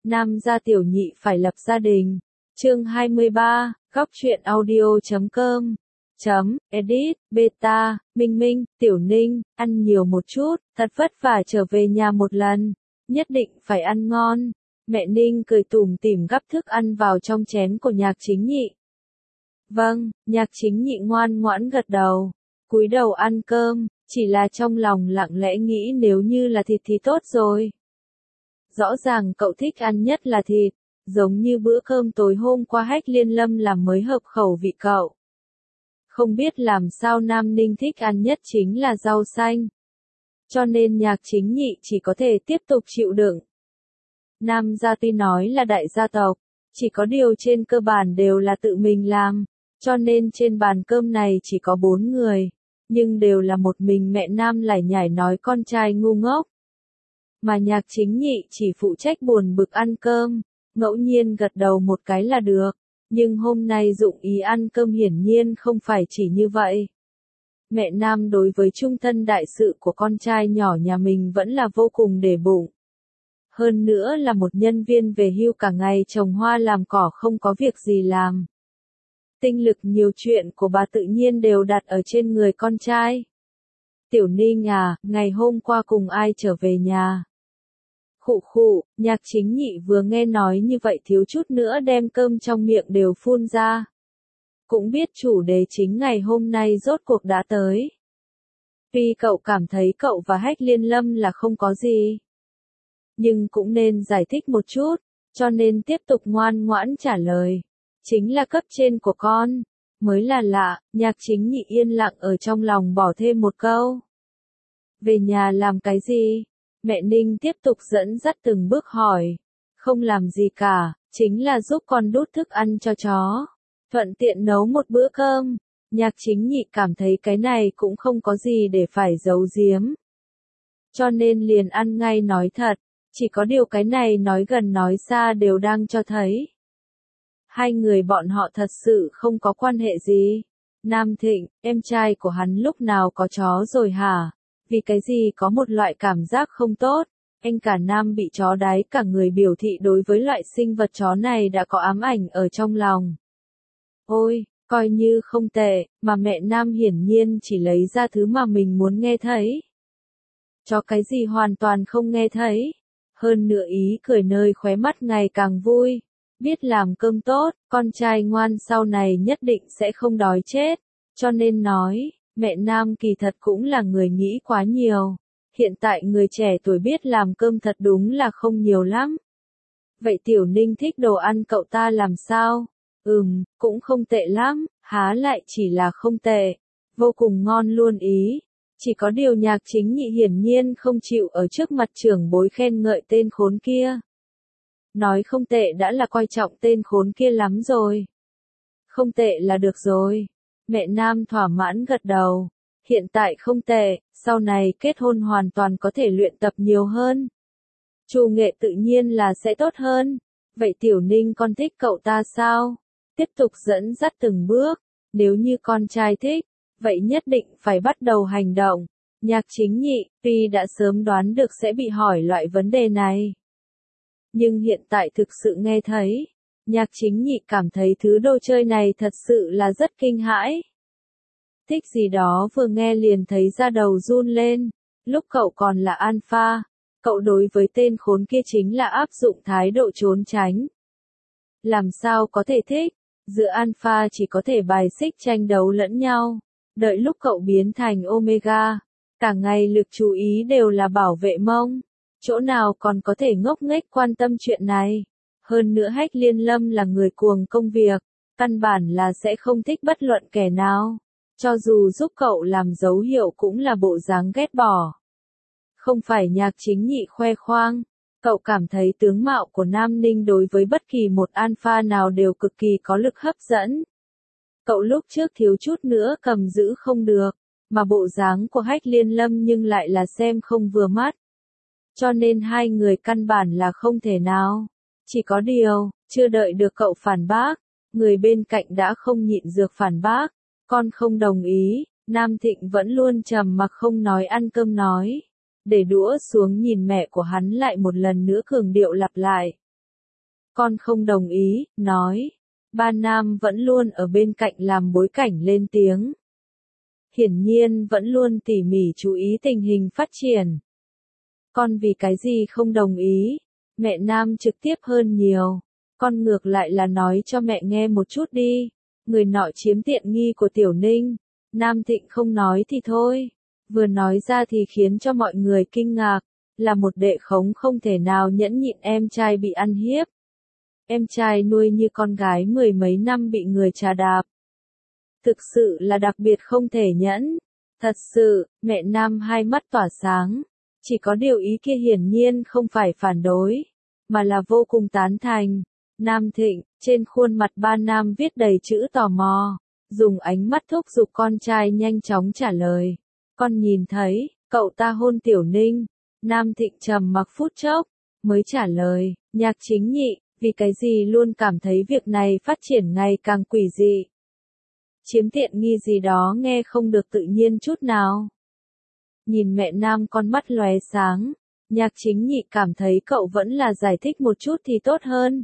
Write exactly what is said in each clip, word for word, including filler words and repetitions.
Nam gia tiểu nhị phải lập gia đình. Chương hai mươi ba, góc truyện audio chấm com. Chấm, edit, beta, Minh Minh, Tiểu Ninh, ăn nhiều một chút, thật vất vả trở về nhà một lần, nhất định phải ăn ngon. Mẹ Ninh cười tủm tỉm gắp thức ăn vào trong chén của Nhạc Chính Nhị. Vâng, Nhạc Chính Nhị ngoan ngoãn gật đầu, cúi đầu ăn cơm, chỉ là trong lòng lặng lẽ nghĩ nếu như là thịt thì tốt rồi. Rõ ràng cậu thích ăn nhất là thịt, giống như bữa cơm tối hôm qua Hách Liên Lâm làm mới hợp khẩu vị cậu. Không biết làm sao Nam Ninh thích ăn nhất chính là rau xanh. Cho nên Nhạc Chính Nhị chỉ có thể tiếp tục chịu đựng. Nam gia tuy nói là đại gia tộc, chỉ có điều trên cơ bản đều là tự mình làm, cho nên trên bàn cơm này chỉ có bốn người, nhưng đều là một mình mẹ Nam lải nhải nói con trai ngu ngốc. Mà Nhạc Chính Nhị chỉ phụ trách buồn bực ăn cơm, ngẫu nhiên gật đầu một cái là được, nhưng hôm nay dụng ý ăn cơm hiển nhiên không phải chỉ như vậy. Mẹ Nam đối với trung thân đại sự của con trai nhỏ nhà mình vẫn là vô cùng để bụng. Hơn nữa là một nhân viên về hưu cả ngày trồng hoa làm cỏ không có việc gì làm. Tinh lực nhiều chuyện của bà tự nhiên đều đặt ở trên người con trai. Tiểu Ninh à, ngày hôm qua cùng ai trở về nhà? Khụ khụ, Nhạc Chính Nhị vừa nghe nói như vậy thiếu chút nữa đem cơm trong miệng đều phun ra. Cũng biết chủ đề chính ngày hôm nay rốt cuộc đã tới. Tuy cậu cảm thấy cậu và Hách Liên Lâm là không có gì, nhưng cũng nên giải thích một chút, cho nên tiếp tục ngoan ngoãn trả lời. Chính là cấp trên của con, mới là lạ. Nhạc Chính Nhị yên lặng ở trong lòng bỏ thêm một câu. Về nhà làm cái gì? Mẹ Ninh tiếp tục dẫn dắt từng bước hỏi. Không làm gì cả, chính là giúp con đút thức ăn cho chó, thuận tiện nấu một bữa cơm. Nhạc Chính Nhị cảm thấy cái này cũng không có gì để phải giấu giếm, cho nên liền ăn ngay nói thật. Chỉ có điều cái này nói gần nói xa đều đang cho thấy hai người bọn họ thật sự không có quan hệ gì. Nam Thịnh, em trai của hắn lúc nào có chó rồi hả? Vì cái gì có một loại cảm giác không tốt, anh cả Nam bị chó đái cả người biểu thị đối với loại sinh vật chó này đã có ám ảnh ở trong lòng. Ôi, coi như không tệ, mà mẹ Nam hiển nhiên chỉ lấy ra thứ mà mình muốn nghe thấy. Chó cái gì hoàn toàn không nghe thấy. Hơn nữa ý cười nơi khóe mắt ngày càng vui. Biết làm cơm tốt, con trai ngoan sau này nhất định sẽ không đói chết. Cho nên nói, mẹ Nam kỳ thật cũng là người nghĩ quá nhiều. Hiện tại người trẻ tuổi biết làm cơm thật đúng là không nhiều lắm. Vậy Tiểu Ninh thích đồ ăn cậu ta làm sao? Ừm, cũng không tệ lắm, há lại chỉ là không tệ. Vô cùng ngon luôn ý. Chỉ có điều Nhạc Chính Nhị hiển nhiên không chịu ở trước mặt trưởng bối khen ngợi tên khốn kia. Nói không tệ đã là coi trọng tên khốn kia lắm rồi. Không tệ là được rồi. Mẹ Nam thỏa mãn gật đầu. Hiện tại không tệ, sau này kết hôn hoàn toàn có thể luyện tập nhiều hơn. Chủ nghệ tự nhiên là sẽ tốt hơn. Vậy Tiểu Ninh con thích cậu ta sao? Tiếp tục dẫn dắt từng bước. Nếu như con trai thích, vậy nhất định phải bắt đầu hành động. Nhạc Chính Nhị, tuy đã sớm đoán được sẽ bị hỏi loại vấn đề này, nhưng hiện tại thực sự nghe thấy, Nhạc Chính Nhị cảm thấy thứ đồ chơi này thật sự là rất kinh hãi. Thích gì đó vừa nghe liền thấy da đầu run lên. Lúc cậu còn là alpha, cậu đối với tên khốn kia chính là áp dụng thái độ trốn tránh. Làm sao có thể thích? Giữa alpha chỉ có thể bài xích tranh đấu lẫn nhau. Đợi lúc cậu biến thành Omega, cả ngày lực chú ý đều là bảo vệ mông. Chỗ nào còn có thể ngốc nghếch quan tâm chuyện này. Hơn nữa Hách Liên Lâm là người cuồng công việc, căn bản là sẽ không thích bất luận kẻ nào. Cho dù giúp cậu làm dấu hiệu cũng là bộ dáng ghét bỏ. Không phải Nhạc Chính Nhị khoe khoang, cậu cảm thấy tướng mạo của Nam Ninh đối với bất kỳ một alpha nào đều cực kỳ có lực hấp dẫn. Cậu lúc trước thiếu chút nữa cầm giữ không được, mà bộ dáng của Hách Liên Lâm nhưng lại là xem không vừa mắt. Cho nên hai người căn bản là không thể nào. Chỉ có điều, chưa đợi được cậu phản bác, người bên cạnh đã không nhịn được phản bác. Con không đồng ý. Nam Thịnh vẫn luôn trầm mặc không nói ăn cơm nói. Để đũa xuống nhìn mẹ của hắn lại một lần nữa cường điệu lặp lại. Con không đồng ý, nói. Ba Nam vẫn luôn ở bên cạnh làm bối cảnh lên tiếng. Hiển nhiên vẫn luôn tỉ mỉ chú ý tình hình phát triển. Con vì cái gì không đồng ý? Mẹ Nam trực tiếp hơn nhiều. Con ngược lại là nói cho mẹ nghe một chút đi. Người nọ chiếm tiện nghi của Tiểu Ninh. Nam Thịnh không nói thì thôi. Vừa nói ra thì khiến cho mọi người kinh ngạc. Là một đệ khống không thể nào nhẫn nhịn em trai bị ăn hiếp. Em trai nuôi như con gái mười mấy năm bị người trà đạp. Thực sự là đặc biệt không thể nhẫn. Thật sự, mẹ Nam hai mắt tỏa sáng. Chỉ có điều ý kia hiển nhiên không phải phản đối, mà là vô cùng tán thành. Nam Thịnh, trên khuôn mặt ba Nam viết đầy chữ tò mò, dùng ánh mắt thúc giục con trai nhanh chóng trả lời. Con nhìn thấy, cậu ta hôn Tiểu Ninh. Nam Thịnh trầm mặc phút chốc, mới trả lời, Nhạc Chính Nhị, vì cái gì luôn cảm thấy việc này phát triển ngày càng quỷ dị. Chiếm tiện nghi gì đó nghe không được tự nhiên chút nào. Nhìn mẹ Nam con mắt lóe sáng, Nhạc Chính Nhị cảm thấy cậu vẫn là giải thích một chút thì tốt hơn.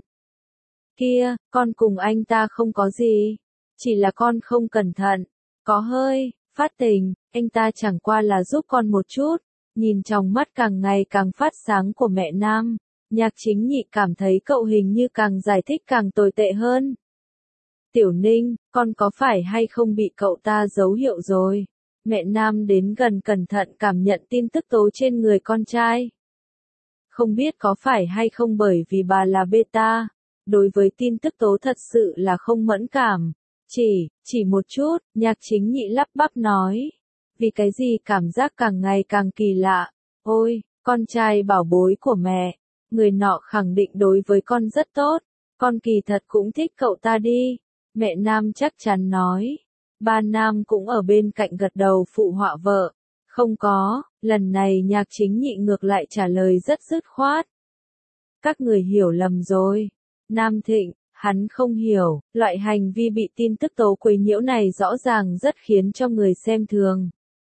Kia, con cùng anh ta không có gì, chỉ là con không cẩn thận, có hơi phát tình, anh ta chẳng qua là giúp con một chút. Nhìn trong mắt càng ngày càng phát sáng của mẹ Nam, Nhạc Chính Nhị cảm thấy cậu hình như càng giải thích càng tồi tệ hơn. Tiểu Ninh, con có phải hay không bị cậu ta dấu hiệu rồi? Mẹ Nam đến gần cẩn thận cảm nhận tin tức tố trên người con trai. Không biết có phải hay không bởi vì bà là beta, đối với tin tức tố thật sự là không mẫn cảm. Chỉ, chỉ một chút, Nhạc Chính Nhị lắp bắp nói. Vì cái gì cảm giác càng ngày càng kỳ lạ. Ôi, con trai bảo bối của mẹ. Người nọ khẳng định đối với con rất tốt. Con kỳ thật cũng thích cậu ta đi. Mẹ Nam chắc chắn nói. Ba Nam cũng ở bên cạnh gật đầu phụ họa vợ. Không có, lần này Nhạc Chính Nhị ngược lại trả lời rất dứt khoát. Các người hiểu lầm rồi. Nam Thịnh, hắn không hiểu, loại hành vi bị tin tức tố quấy nhiễu này rõ ràng rất khiến cho người xem thường.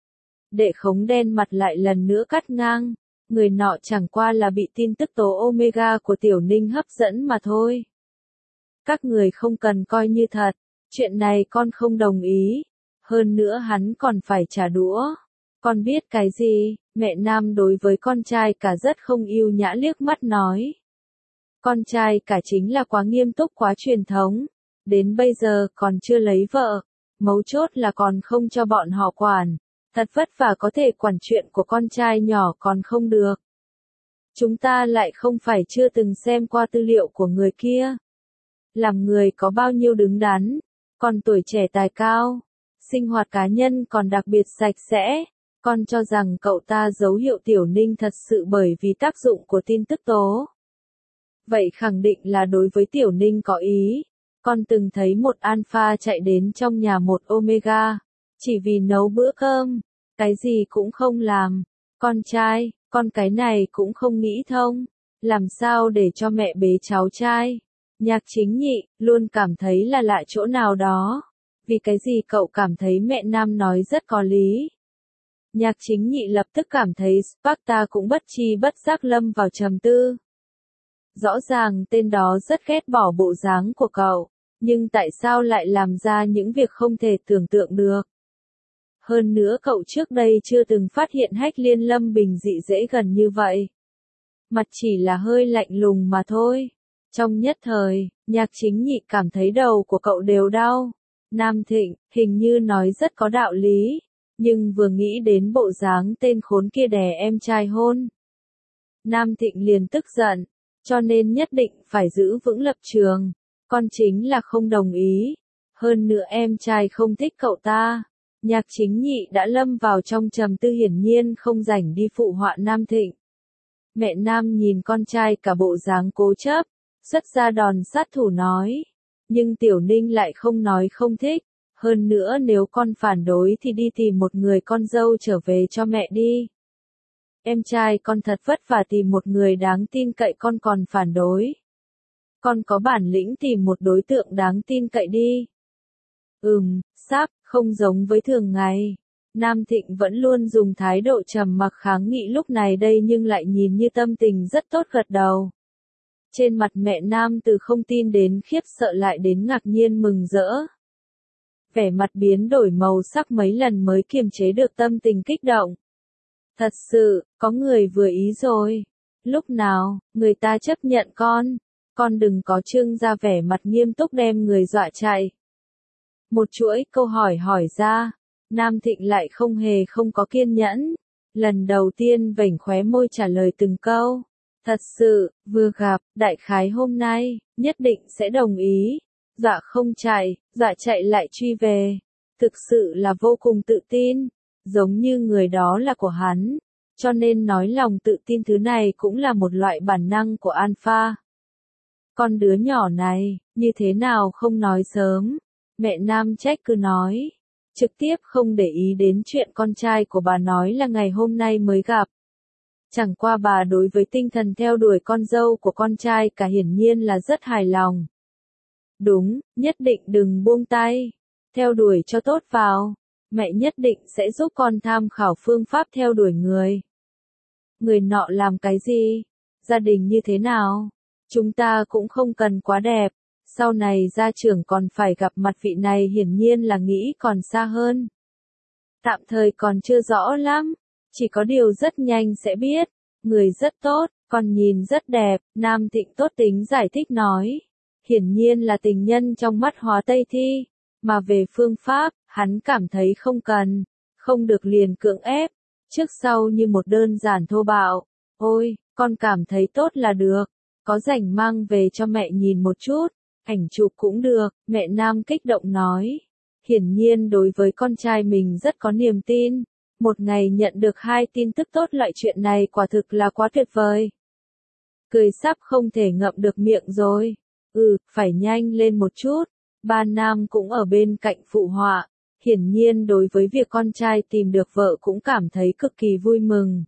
Đệ khống đen mặt lại lần nữa cắt ngang. Người nọ chẳng qua là bị tin tức tố Omega của Tiểu Ninh hấp dẫn mà thôi. Các người không cần coi như thật. Chuyện này con không đồng ý. Hơn nữa hắn còn phải trả đũa. Con biết cái gì? Mẹ Nam đối với con trai cả rất không yêu nhã liếc mắt nói. Con trai cả chính là quá nghiêm túc quá truyền thống. Đến bây giờ còn chưa lấy vợ. Mấu chốt là còn không cho bọn họ quản. Thật vất vả có thể quản chuyện của con trai nhỏ còn không được. Chúng ta lại không phải chưa từng xem qua tư liệu của người kia. Làm người có bao nhiêu đứng đắn, còn tuổi trẻ tài cao, sinh hoạt cá nhân còn đặc biệt sạch sẽ. Con cho rằng cậu ta dấu hiệu Tiểu Ninh thật sự bởi vì tác dụng của tin tức tố. Vậy khẳng định là đối với Tiểu Ninh có ý. Con từng thấy một alpha chạy đến trong nhà một omega, chỉ vì nấu bữa cơm, cái gì cũng không làm. Con trai, con cái này cũng không nghĩ thông, làm sao để cho mẹ bế cháu trai. Nhạc Chính Nhị luôn cảm thấy là lạ chỗ nào đó. Vì cái gì cậu cảm thấy mẹ Nam nói rất có lý. Nhạc Chính Nhị lập tức cảm thấy Sparta cũng bất chi bất giác lâm vào trầm tư. Rõ ràng tên đó rất ghét bỏ bộ dáng của cậu, nhưng tại sao lại làm ra những việc không thể tưởng tượng được. Hơn nữa cậu trước đây chưa từng phát hiện Hách Liên Lâm bình dị dễ gần như vậy. Mặt chỉ là hơi lạnh lùng mà thôi. Trong nhất thời, Nhạc Chính Nhị cảm thấy đầu của cậu đều đau. Nam Thịnh, hình như nói rất có đạo lý. Nhưng vừa nghĩ đến bộ dáng tên khốn kia đè em trai hôn. Nam Thịnh liền tức giận, cho nên nhất định phải giữ vững lập trường. Con chính là không đồng ý. Hơn nữa em trai không thích cậu ta. Nhạc Chính Nhị đã lâm vào trong trầm tư hiển nhiên không rảnh đi phụ họa Nam Thịnh. Mẹ Nam nhìn con trai cả bộ dáng cố chấp, xuất ra đòn sát thủ nói. Nhưng Tiểu Ninh lại không nói không thích. Hơn nữa nếu con phản đối thì đi tìm một người con dâu trở về cho mẹ đi. Em trai con thật vất vả tìm một người đáng tin cậy con còn phản đối. Con có bản lĩnh tìm một đối tượng đáng tin cậy đi. Ừm, sắp, không giống với thường ngày. Nam Thịnh vẫn luôn dùng thái độ trầm mặc kháng nghị lúc này đây nhưng lại nhìn như tâm tình rất tốt gật đầu. Trên mặt mẹ Nam từ không tin đến khiếp sợ lại đến ngạc nhiên mừng rỡ. Vẻ mặt biến đổi màu sắc mấy lần mới kiềm chế được tâm tình kích động. Thật sự, có người vừa ý rồi. Lúc nào, người ta chấp nhận con. Con đừng có trưng ra vẻ mặt nghiêm túc đem người dọa chạy. Một chuỗi câu hỏi hỏi ra. Nam Thịnh lại không hề không có kiên nhẫn. Lần đầu tiên vểnh khóe môi trả lời từng câu. Thật sự, vừa gặp, đại khái hôm nay, nhất định sẽ đồng ý. Dọa không chạy, dọa chạy lại truy về. Thực sự là vô cùng tự tin. Giống như người đó là của hắn. Cho nên nói lòng tự tin thứ này cũng là một loại bản năng của Alpha. Con đứa nhỏ này, như thế nào không nói sớm. Mẹ Nam trách cứ nói. Trực tiếp không để ý đến chuyện con trai của bà nói là ngày hôm nay mới gặp. Chẳng qua bà đối với tinh thần theo đuổi con dâu của con trai cả hiển nhiên là rất hài lòng. Đúng, nhất định đừng buông tay. Theo đuổi cho tốt vào. Mẹ nhất định sẽ giúp con tham khảo phương pháp theo đuổi người. Người nọ làm cái gì? Gia đình như thế nào? Chúng ta cũng không cần quá đẹp. Sau này gia trưởng còn phải gặp mặt vị này hiển nhiên là nghĩ còn xa hơn. Tạm thời còn chưa rõ lắm. Chỉ có điều rất nhanh sẽ biết. Người rất tốt, còn nhìn rất đẹp. Nam Thịnh tốt tính giải thích nói. Hiển nhiên là tình nhân trong mắt Hóa Tây Thi. Mà về phương pháp, hắn cảm thấy không cần. Không được liền cưỡng ép. Trước sau như một đơn giản thô bạo. Ôi, con cảm thấy tốt là được. Có rảnh mang về cho mẹ nhìn một chút. Ảnh chụp cũng được, mẹ Nam kích động nói. Hiển nhiên đối với con trai mình rất có niềm tin. Một ngày nhận được hai tin tức tốt loại chuyện này quả thực là quá tuyệt vời. Cười sắp không thể ngậm được miệng rồi. Ừ, phải nhanh lên một chút. Ba Nam cũng ở bên cạnh phụ họa. Hiển nhiên đối với việc con trai tìm được vợ cũng cảm thấy cực kỳ vui mừng.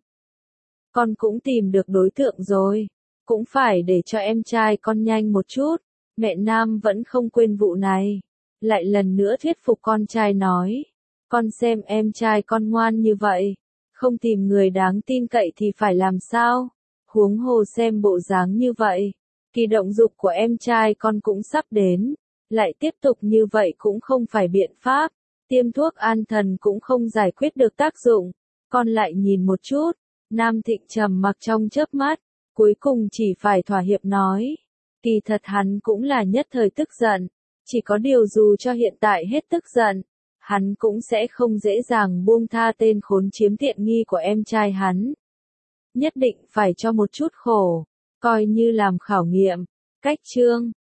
Con cũng tìm được đối tượng rồi. Cũng phải để cho em trai con nhanh một chút. Mẹ Nam vẫn không quên vụ này. Lại lần nữa thuyết phục con trai nói. Con xem em trai con ngoan như vậy. Không tìm người đáng tin cậy thì phải làm sao? Huống hồ xem bộ dáng như vậy. Kỳ động dục của em trai con cũng sắp đến. Lại tiếp tục như vậy cũng không phải biện pháp. Tiêm thuốc an thần cũng không giải quyết được tác dụng. Con lại nhìn một chút. Nam Thịnh trầm mặc trong chớp mắt. Cuối cùng chỉ phải thỏa hiệp nói. Kỳ thật hắn cũng là nhất thời tức giận. Chỉ có điều dù cho hiện tại hết tức giận. Hắn cũng sẽ không dễ dàng buông tha tên khốn chiếm tiện nghi của em trai hắn. Nhất định phải cho một chút khổ. Coi như làm khảo nghiệm. Cách chương